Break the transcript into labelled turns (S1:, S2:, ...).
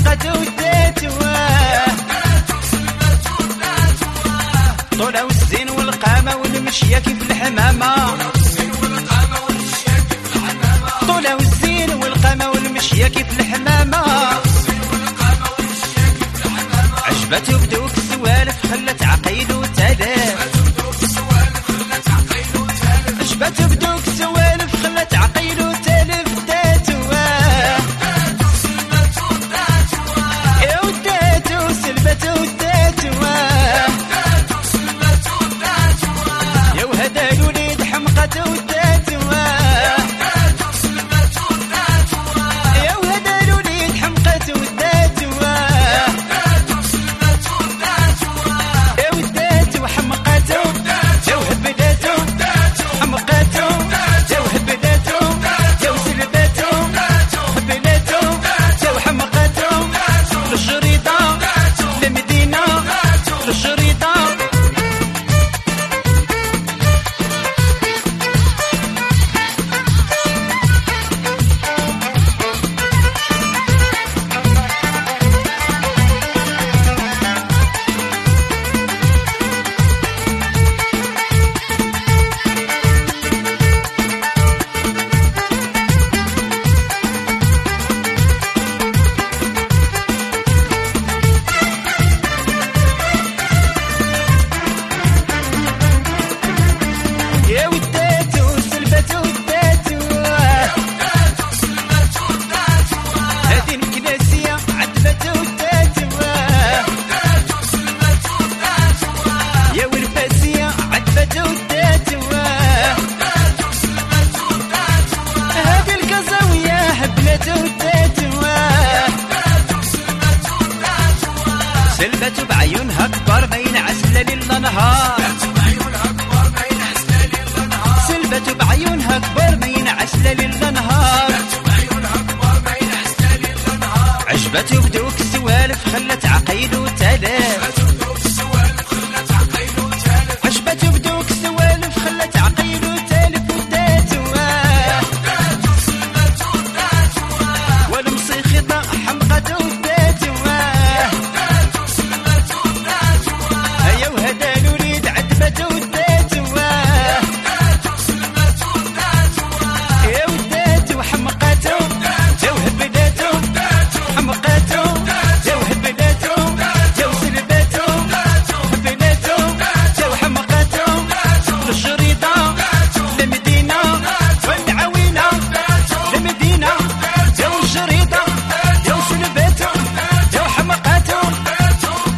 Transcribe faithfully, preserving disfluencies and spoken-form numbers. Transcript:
S1: حمقت وداتواه طولة والزين والقامة والمشية كيف الحمامة طولة والزين والقامة والمشية كيف الحمامة عجبته بدوك السوالف خلت عقيلو تلاف عجبته بدوك السوالف خلت عقيلو تلاف داتواه يا وداتو سلبته وداتواه يا وهذا الوليد حمقته وداتواه يا وهذا الوليد حمقته وداتواه يا وداتو حمقته يا وهبلته حمقته يا وهبلته يا وسلبته هبلته يا وحمقته للشريطة للمدينة للشريطة يا وداتو سلبتو وداتواه هذه الكناسية عذبتو وداتواه يا والفاسية عذبتو وداتواه هذه القزاوية هبلتو وداتواه سلبتو بعيونها كبار بين عسلة ليل نهار سلبته بعيونها كبر بين عسلة ليل نهار عجبته بدوك السوالف خلت عقيلو تلاف